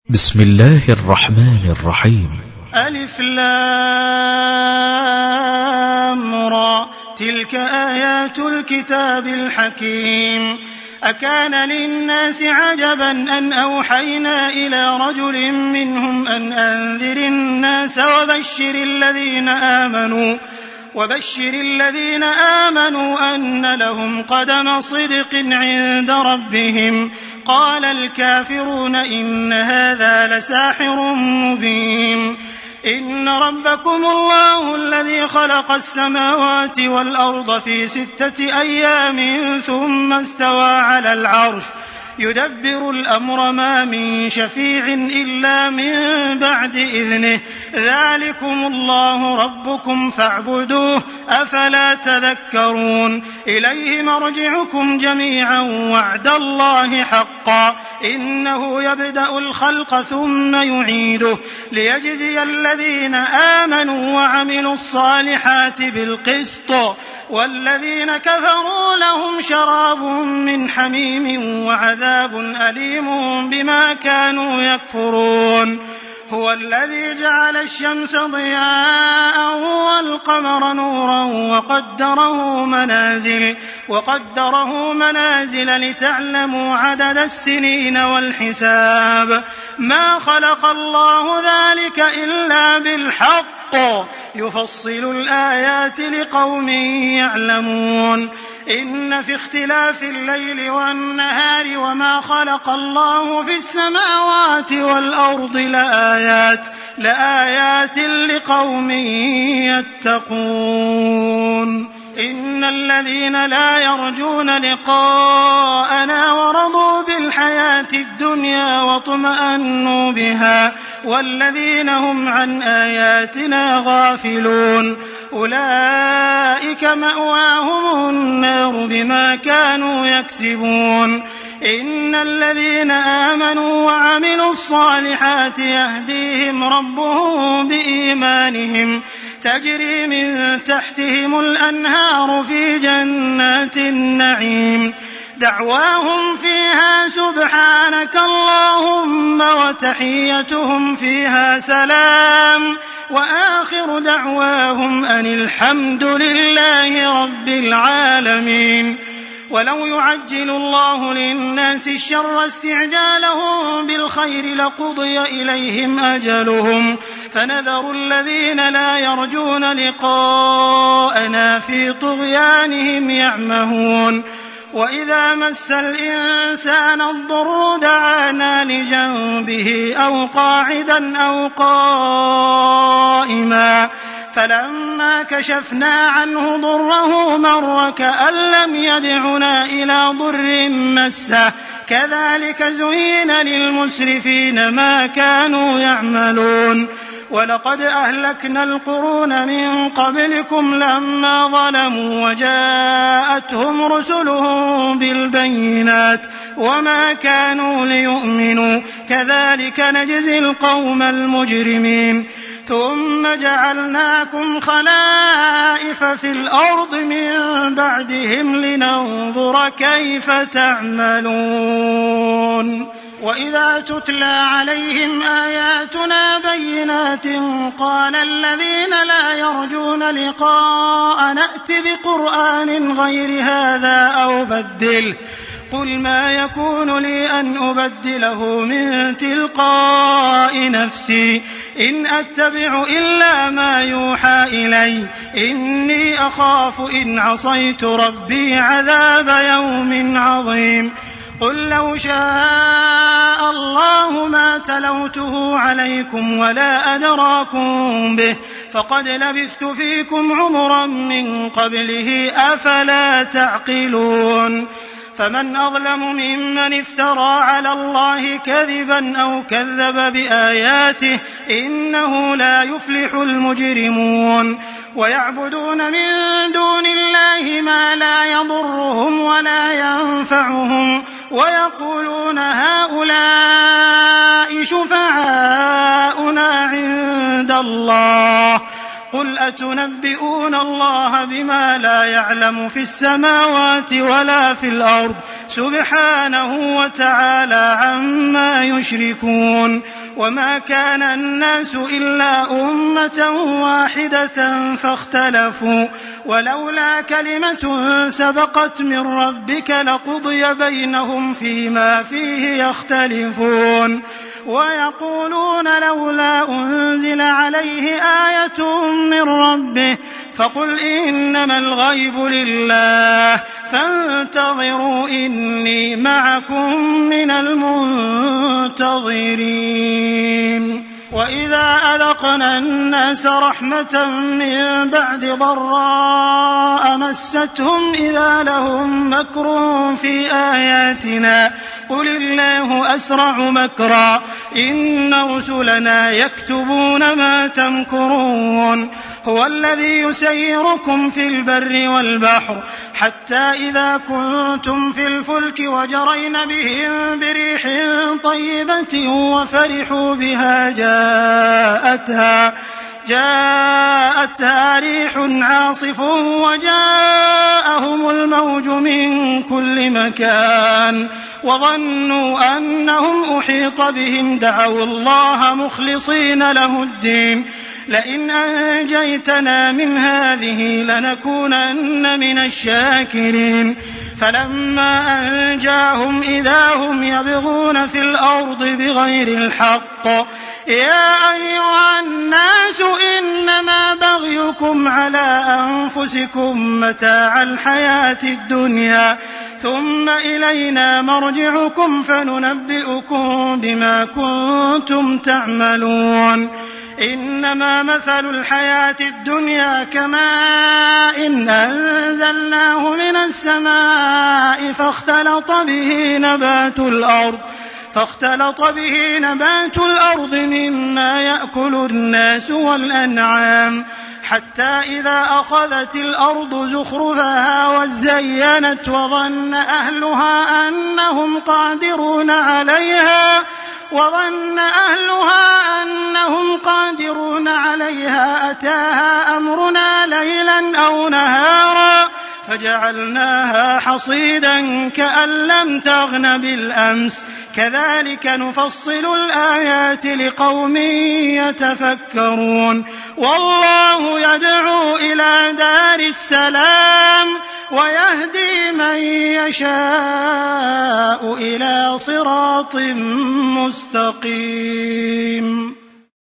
بسم الله الرحمن الرحيم. ألف لام را تلك آيات الكتاب الحكيم. أكان للناس عجبا أن أوحينا إلى رجل منهم أن أنذر الناس وبشر الذين آمنوا أن لهم قدم صدق عند ربهم. قال الكافرون إن هذا لساحر مبين. إن ربكم الله الذي خلق السماوات والأرض في 6 أيام ثم استوى على العرش يدبر الأمر ما من شفيع إلا من بعد إذنه. ذلكم الله ربكم فاعبدوه أفلا تذكرون. إليه مرجعكم جميعا وعد الله حقا إنه يبدأ الخلق ثم يعيده ليجزي الذين آمنوا وعملوا الصالحات بالقسط والذين كفروا لهم شراب من حميم وعذاب أليم بما كانوا يكفرون. هو الذي جعل الشمس ضياء والقمر نورا وقدره منازل لتعلموا عدد السنين والحساب. ما خلق الله ذلك إلا بالحق يفصل الآيات لقوم يعلمون. إن في اختلاف الليل والنهار وما خلق الله في السماوات والأرض لآيات لقوم يتقون. إن الذين لا يرجون لقاءنا ورضوا بالحياة الدنيا واطمأنوا بها والذين هم عن آياتنا غافلون أولئك مأواهم النار بما كانوا يكسبون. إن الذين آمنوا وعملوا الصالحات يهديهم ربهم بإيمانهم تجري من تحتهم الأنهار في جنات النعيم. دعواهم فيها سبحانك اللهم وتحيتهم فيها سلام وآخر دعواهم أن الحمد لله رب العالمين. ولو يعجل الله للناس الشر استعجالهم بالخير لقضي إليهم أجلهم فنذر الذين لا يرجون لقاءنا في طغيانهم يعمهون. وإذا مس الإنسان الضر دعانا لجنبه أو قاعدا أو قائما فلما كشفنا عنه ضره مر كأن لم يدعنا إلى ضر مسه كذلك زين للمسرفين ما كانوا يعملون. ولقد أهلكنا القرون من قبلكم لما ظلموا وجاءتهم رسلهم بالبينات وما كانوا ليؤمنوا كذلك نجزي القوم المجرمين. ثم جعلناكم خلائف في الأرض من بعدهم لننظر كيف تعملون. وإذا تتلى عليهم آياتنا بينات قال الذين لا يرجون لقاء نأت بقرآن غير هذا أو بدله قل ما يكون لي أن أبدله من تلقاء نفسي إن أتبع إلا ما يوحى إلي إني أخاف إن عصيت ربي عذاب يوم عظيم. قل لو شاء الله ما تلوته عليكم ولا أدراكم به فقد لبثت فيكم عمرا من قبله أفلا تعقلون. فمن أظلم ممن افترى على الله كذبا أو كذب بآياته إنه لا يفلح المجرمون. ويعبدون من دون الله ما لا يضرهم ولا ينفعهم ويقولون هؤلاء شفعاؤنا عند الله قل أتنبئون الله بما لا يعلم في السماوات ولا في الأرض سبحانه وتعالى عما يشركون. وما كان الناس إلا أمة واحدة فاختلفوا ولولا كلمة سبقت من ربك لقضي بينهم فيما فيه يختلفون. ويقولون لولا أنزل عليه آية من ربه فقل إنما الغيب لله فانتظروا إني معكم من المنتظرين. وإذا أذقنا الناس رحمة من بعد ضراء مستهم إذا لهم مكر في آياتنا قل الله أسرع مكرا إن رسلنا يكتبون ما تمكرون. هو الذي يسيركم في البر والبحر حتى إذا كنتم في الفلك وجرين بهم بريح طيبة وفرحوا بها جاءتها ريح عاصف وجاءهم الموج من كل مكان وظنوا أنهم أحيط بهم دعوا الله مخلصين له الدين لئن أنجيتنا من هذه لنكونن من الشاكرين. فلما أنجاهم إذا هم يبغون في الأرض بغير الحق يا أيها الناس إنما بغيكم على أنفسكم متاع الحياة الدنيا ثم إلينا مرجعكم فننبئكم بما كنتم تعملون. إنما مثل الحياة الدنيا كماء أنزلناه من السماء فاختلط به نبات الأرض مما يأكل الناس والأنعام حتى إذا أخذت الأرض زخرفها وزينت وظن أهلها أنهم قادرون عليها أتاها أمرنا ليلا أو نهارا فجعلناها حصيدا كأن لم تغن بالأمس كذلك نفصل الآيات لقوم يتفكرون. والله يدعو إلى دار السلام ويهدي من يشاء إلى صراط مستقيم.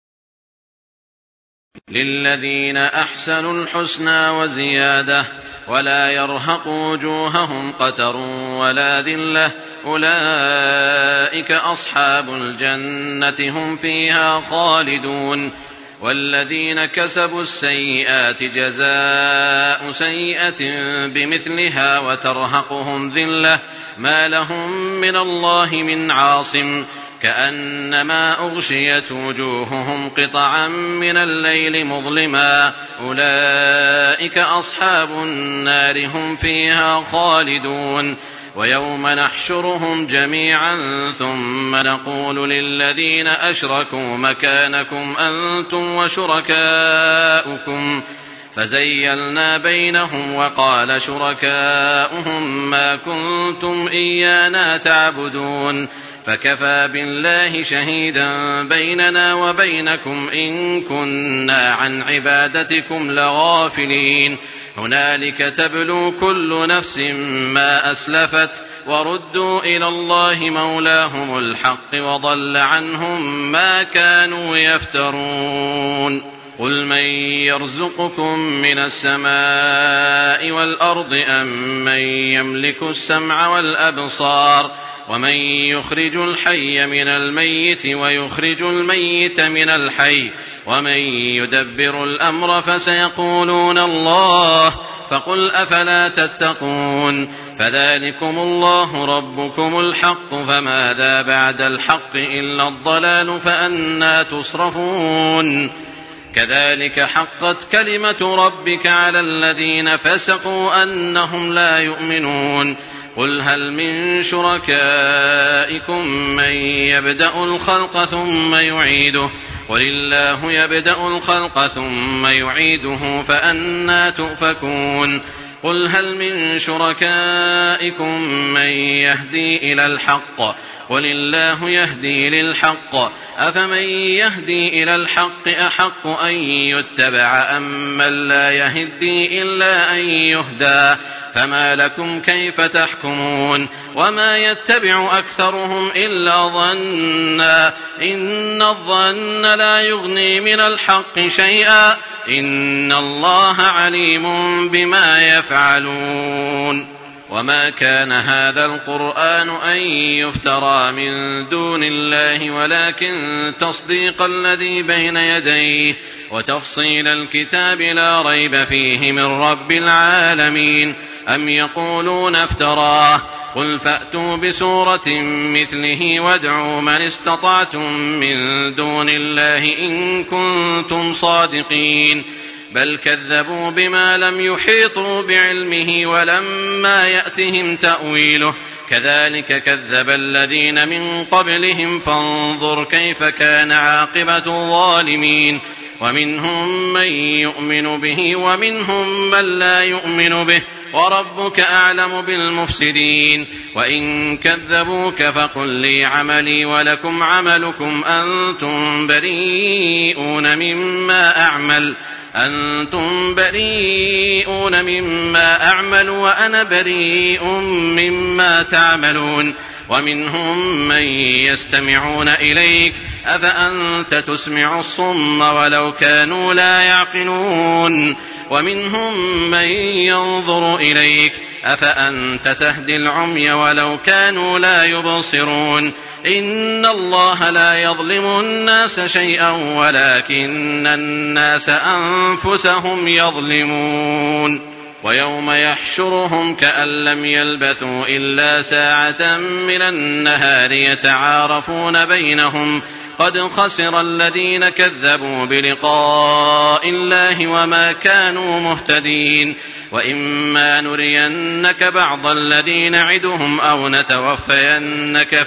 للذين أحسنوا الحسنى وزيادة ولا يرهق وجوههم قتر ولا ذلة أولئك أصحاب الجنة هم فيها خالدون. والذين كسبوا السيئات جزاء سيئة بمثلها وترهقهم ذلة ما لهم من الله من عاصم كأنما أغشيت وجوههم قطعا من الليل مظلما أولئك أصحاب النار هم فيها خالدون. ويوم نحشرهم جميعا ثم نقول للذين أشركوا مكانكم أنتم وشركاؤكم فزيلنا بينهم وقال شركاؤهم ما كنتم إيانا تعبدون فكفى بالله شهيدا بيننا وبينكم إن كنا عن عبادتكم لغافلين. هنالك تبلو كل نفس ما أسلفت وردوا إلى الله مولاهم الحق وضل عنهم ما كانوا يفترون. قل من يرزقكم من السماء والأرض أم من يملك السمع والأبصار ومن يخرج الحي من الميت ويخرج الميت من الحي ومن يدبر الأمر فسيقولون الله فقل أفلا تتقون. فذلكم الله ربكم الحق فماذا بعد الحق إلا الضلال فأنى تصرفون. كذلك حقت كلمة ربك على الذين فسقوا أنهم لا يؤمنون. قل هل من شركائكم من يبدأ الخلق ثم يعيده قل الله يبدأ الخلق ثم يعيده فأنى تؤفكون قل هل من شركائكم من يهدي إلى الحق قل الله يهدي للحق أفمن يهدي إلى الحق أحق أن يتبع أم من لا يهدي إلا أن يهدى فما لكم كيف تحكمون وما يتبع أكثرهم إلا ظنا إن الظن لا يغني من الحق شيئا إن الله عليم بما يفعلون وما كان هذا القرآن أن يفترى من دون الله ولكن تصديق الذي بين يديه وتفصيل الكتاب لا ريب فيه من رب العالمين أم يقولون افتراه قل فأتوا بسورة مثله وادعوا من استطعتم من دون الله إن كنتم صادقين بل كذبوا بما لم يحيطوا بعلمه ولما يأتهم تأويله كذلك كذب الذين من قبلهم فانظر كيف كان عاقبة الظالمين ومنهم من يؤمن به ومنهم من لا يؤمن به وربك أعلم بالمفسدين وإن كذبوك فقل لي عملي ولكم عملكم أنتم بريئون مما أعمل وأنا بريء مما تعملون ومنهم من يستمعون إليك أفأنت تسمع الصم ولو كانوا لا يعقلون ومنهم من ينظر إليك أفأنت تهدي العمي ولو كانوا لا يبصرون إن الله لا يظلم الناس شيئا ولكن الناس أنفسهم يظلمون ويوم يحشرهم كأن لم يلبثوا إلا ساعة من النهار يتعارفون بينهم قد خسر الذين كذبوا بلقاء الله وما كانوا مهتدين وإما نرينك بعض الذين نعدهم أو نتوفينك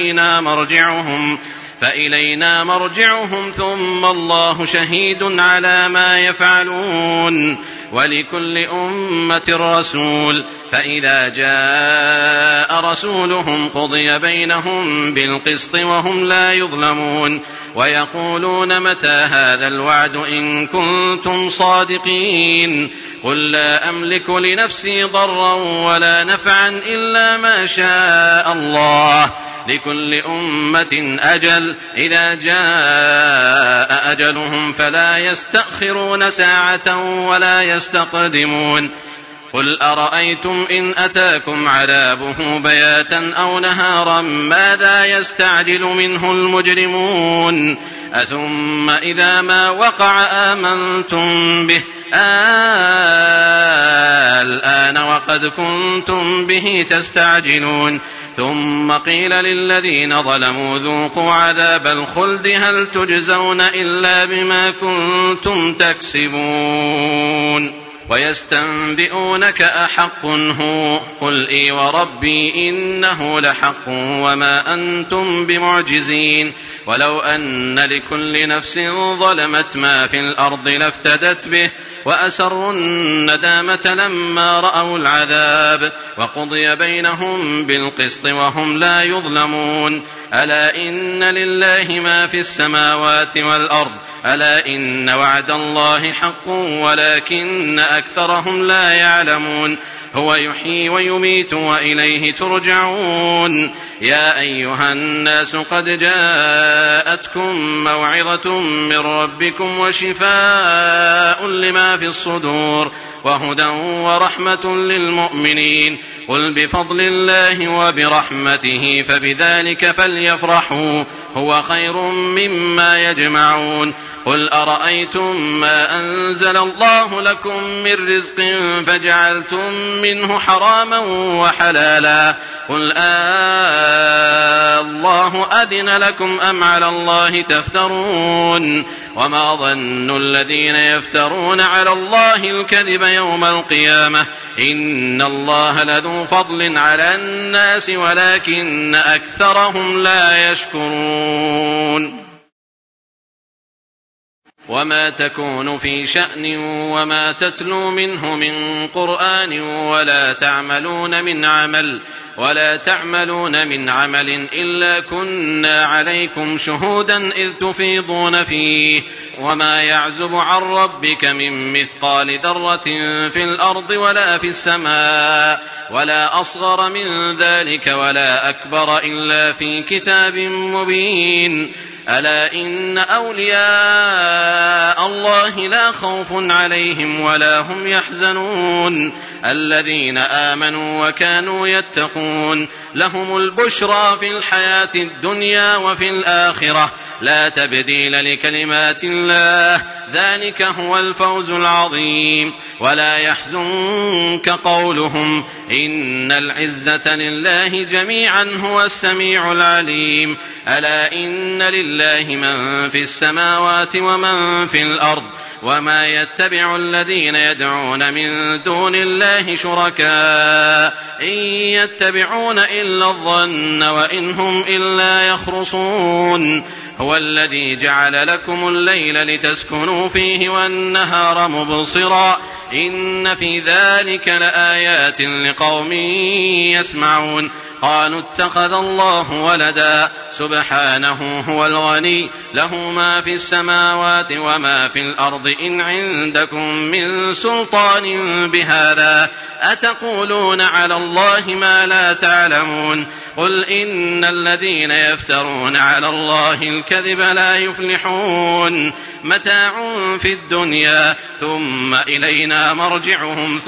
فإلينا مرجعهم ثم الله شهيد على ما يفعلون ولكل أمة رسول فإذا جاء رسولهم قضي بينهم بالقسط وهم لا يظلمون ويقولون متى هذا الوعد إن كنتم صادقين قل لا أملك لنفسي ضرا ولا نفعا إلا ما شاء الله لكل أمة أجل إذا جاء أجلهم فلا يستأخرون ساعة ولا يستقدمون قل أرأيتم إن أتاكم عذابه بياتا أو نهارا ماذا يستعجل منه المجرمون أثم إذا ما وقع آمنتم به الآن وقد كنتم به تستعجلون ثم قيل للذين ظلموا ذوقوا عذاب الخلد هل تجزون إلا بما كنتم تكسبون ويستنبئونك أحق هو قل إي وربي إنه لحق وما أنتم بمعجزين ولو أن لكل نفس ظلمت ما في الأرض لافتدت به وأسروا الندامة لما رأوا العذاب وقضي بينهم بالقسط وهم لا يظلمون ألا إن لله ما في السماوات والأرض ألا إن وعد الله حق ولكن أكثرهم لا يعلمون هو يحيي ويميت وإليه ترجعون يا أيها الناس قد جاءتكم موعظة من ربكم وشفاء لما في الصدور وهدى ورحمة للمؤمنين قل بفضل الله وبرحمته فبذلك فليفرحوا هو خير مما يجمعون قل أرأيتم ما أنزل الله لكم من رزق فجعلتم منه حراما وحلالا قل الله أذن لكم أم على الله تفترون وما ظن الذين يفترون على الله الكذب يوم القيامة إن الله لذو فضل على الناس ولكن أكثرهم لا يشكرون وما تكون في شأن وما تتلو منه من قرآن ولا تعملون من عمل إلا كنا عليكم شهودا إذ تفيضون فيه وما يعزب عن ربك من مثقال ذرة في الأرض ولا في السماء ولا أصغر من ذلك ولا أكبر إلا في كتاب مبين ألا إن أولياء الله لا خوف عليهم ولا هم يحزنون الذين آمنوا وكانوا يتقون لهم البشرى في الحياة الدنيا وفي الآخرة لا تبديل لكلمات الله ذلك هو الفوز العظيم ولا يحزنك قولهم إن العزة لله جميعا هو السميع العليم ألا إن لله من في السماوات ومن في الأرض وما يتبع الذين يدعون من دون الله شركاء إن يتبعون إلا الظن وإن هم إلا يخرصون هو الذي جعل لكم الليل لتسكنوا فيه والنهار مبصرا إن في ذلك لآيات لقوم يسمعون قالوا اتخذ الله ولدا سبحانه هو الغني له ما في السماوات وما في الأرض إن عندكم من سلطان بهذا أتقولون على الله ما لا تعلمون قل إن الذين يفترون على الله الكذب لا يفلحون متاع في الدنيا ثم إلينا مرجعهم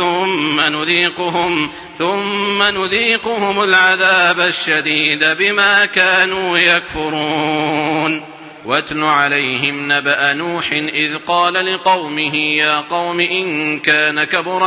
ثم نذيقهم العذاب الشديد بما كانوا يكفرون واتل عليهم نبأ نوح إذ قال لقومه يا قوم إن كان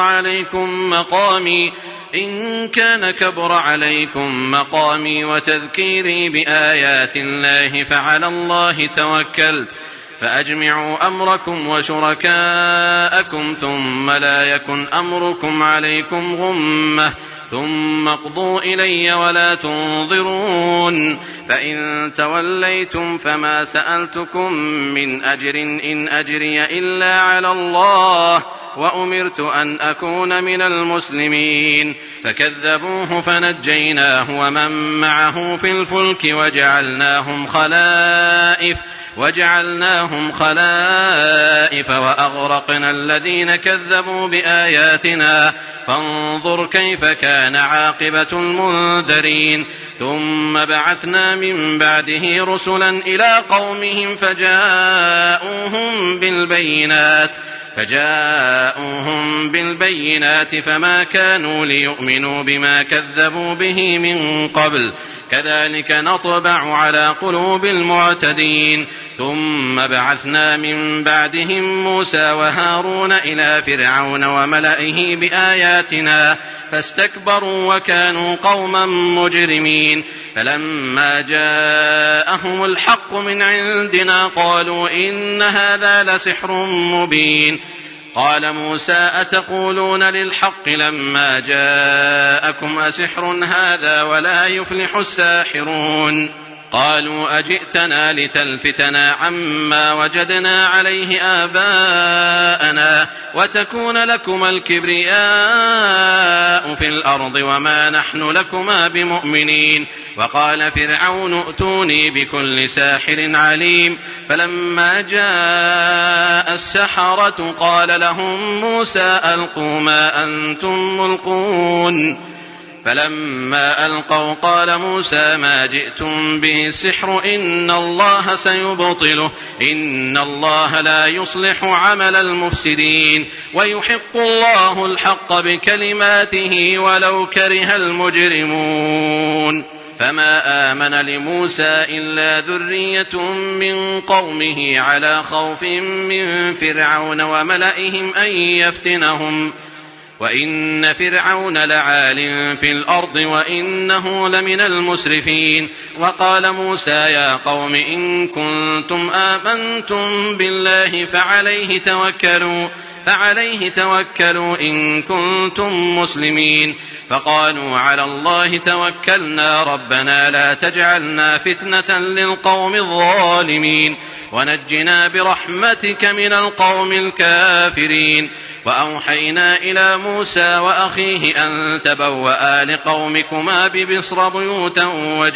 كبر عليكم مقامي وتذكيري بآيات الله فعلى الله توكلت فأجمعوا أمركم وشركاءكم ثم لا يكن أمركم عليكم غمة ثم اقضوا إلي ولا تنظرون فإن توليتم فما سألتكم من أجر إن أجري إلا على الله وأمرت أن أكون من المسلمين فكذبوه فنجيناه ومن معه في الفلك وجعلناهم خلائف وأغرقنا الذين كذبوا بآياتنا فانظر كيف كان عاقبة المنذرين ثم بعثنا من بعده رسلا إلى قومهم فجاءوهم بالبينات فما كانوا ليؤمنوا بما كذبوا به من قبل كذلك نطبع على قلوب المعتدين ثم بعثنا من بعدهم موسى وهارون إلى فرعون وملئه بآياتنا فاستكبروا وكانوا قوما مجرمين فلما جاءهم الحق من عندنا قالوا إن هذا لسحر مبين قال موسى أتقولون للحق لما جاءكم أسحر هذا ولا يفلح الساحرون قالوا أجئتنا لتلفتنا عما وجدنا عليه آباءنا وتكون لكما الكبرياء في الأرض وما نحن لكما بمؤمنين وقال فرعون ائتوني بكل ساحر عليم فلما جاء السحرة قال لهم موسى ألقوا ما أنتم ملقون فلما ألقوا قال موسى ما جئتم به السحر إن الله سيبطله إن الله لا يصلح عمل المفسدين ويحق الله الحق بكلماته ولو كره المجرمون فما آمن لموسى إلا ذرية من قومه على خوف من فرعون وملئهم أن يفتنهم وإن فرعون لعال في الأرض وإنه لمن المسرفين وقال موسى يا قوم إن كنتم آمنتم بالله فعليه توكلوا إن كنتم مسلمين فقالوا على الله توكلنا ربنا لا تجعلنا فتنة للقوم الظالمين ونجنا برحمتك من القوم الكافرين. وأوحينا إلى موسى وأخيه أن تبوأ لقومكما بمصر بيوتا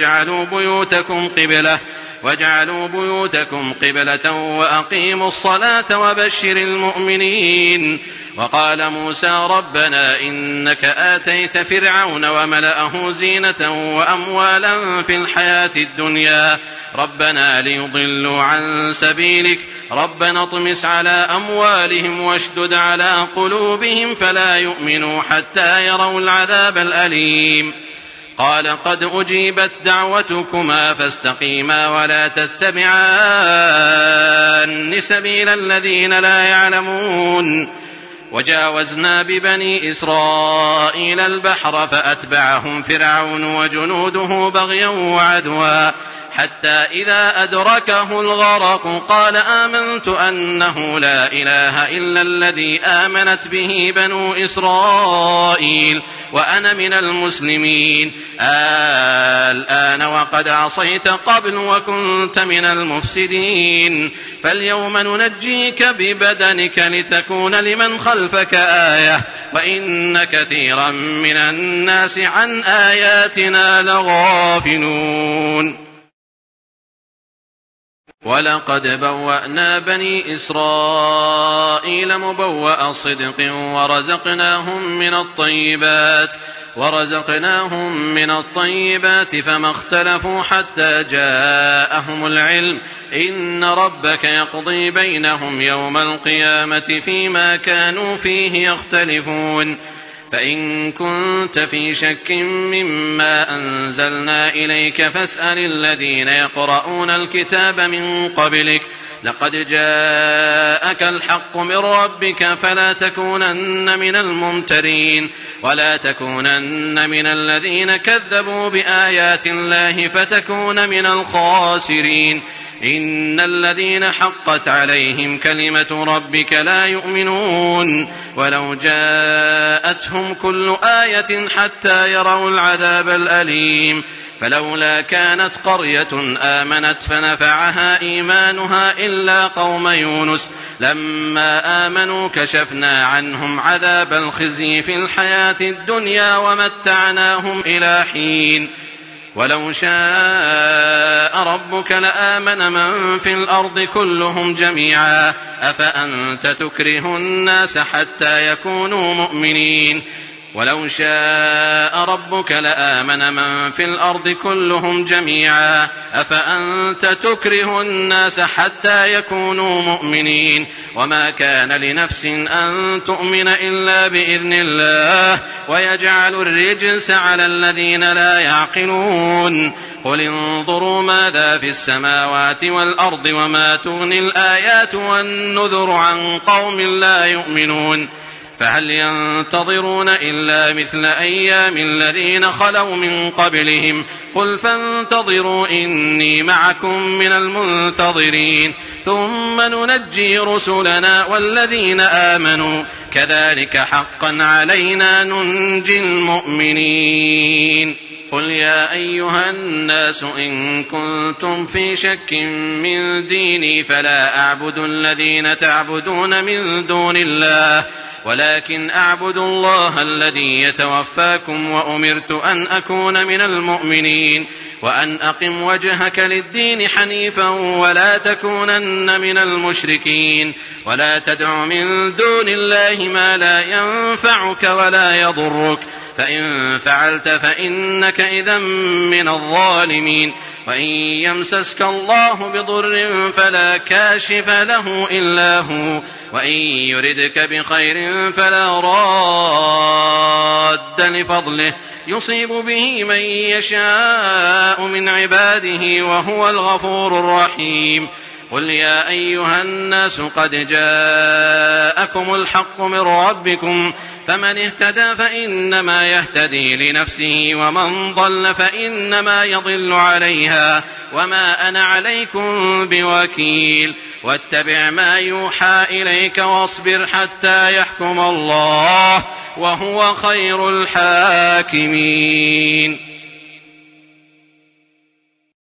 واجعلوا بيوتكم قبلة وأقيموا الصلاة وبشر المؤمنين. وقال موسى ربنا إنك آتيت فرعون وملأه زينة وأموالا في الحياة الدنيا ربنا ليضلوا عن سبيلك ربنا اطمس على أموالهم واشدد على قلوبهم فلا يؤمنوا حتى يروا العذاب الأليم. قال قد أجيبت دعوتكما فاستقيما ولا تتبعان سبيل الذين لا يعلمون. وجاوزنا ببني إسرائيل البحر فأتبعهم فرعون وجنوده بغيا وعدوا حتى إذا أدركه الغرق قال آمنت أنه لا إله إلا الذي آمنت به بنو إسرائيل وأنا من المسلمين. الآن وقد عصيت قبل وكنت من المفسدين فاليوم ننجيك ببدنك لتكون لمن خلفك آية وإن كثيرا من الناس عن آياتنا لغافلون. ولقد بوأنا بني إسرائيل مبوأ صدق ورزقناهم من الطيبات فما اختلفوا حتى جاءهم العلم إن ربك يقضي بينهم يوم القيامة فيما كانوا فيه يختلفون. فإن كنت في شك مما أنزلنا إليك فاسأل الذين يقرؤون الكتاب من قبلك لقد جاءك الحق من ربك فلا تكونن من الممترين ولا تكونن من الذين كذبوا بآيات الله فتكون من الخاسرين. إن الذين حقت عليهم كلمة ربك لا يؤمنون ولو جاءتهم كل آية حتى يروا العذاب الأليم. فلولا كانت قرية آمنت فنفعها إيمانها إلا قوم يونس لما آمنوا كشفنا عنهم عذاب الخزي في الحياة الدنيا ومتعناهم إلى حين. ولو شاء ربك لآمن من في الأرض كلهم جميعا أفأنت تكره الناس حتى يكونوا مؤمنين. ولو شاء ربك لآمن من في الأرض كلهم جميعا أفأنت تكره الناس حتى يكونوا مؤمنين. وما كان لنفس أن تؤمن إلا بإذن الله ويجعل الرجس على الذين لا يعقلون. قل انظروا ماذا في السماوات والأرض وما تغني الآيات والنذر عن قوم لا يؤمنون. فهل ينتظرون إلا مثل أيام الذين خلوا من قبلهم قل فانتظروا إني معكم من المنتظرين ثم ننجي رسلنا والذين آمنوا كذلك حقا علينا ننجي المؤمنين. قل يا أيها الناس إن كنتم في شك من ديني فلا أعبد الذين تعبدون من دون الله ولكن أعبد الله الذي يتوفاكم وأمرت أن أكون من المؤمنين وأن أقم وجهك للدين حنيفا ولا تكونن من المشركين ولا تدع من دون الله ما لا ينفعك ولا يضرك فإن فعلت فإنك إذا من الظالمين. وإن يمسسك الله بضر فلا كاشف له إلا هو وإن يردك بخير فلا راد لفضله يصيب به من يشاء من عباده وهو الغفور الرحيم. قل يا أيها الناس قد جاءكم الحق من ربكم فمن اهتدى فإنما يهتدي لنفسه ومن ضل فإنما يضل عليها وما أنا عليكم بوكيل. واتبع ما يوحى إليك واصبر حتى يحكم الله وهو خير الحاكمين.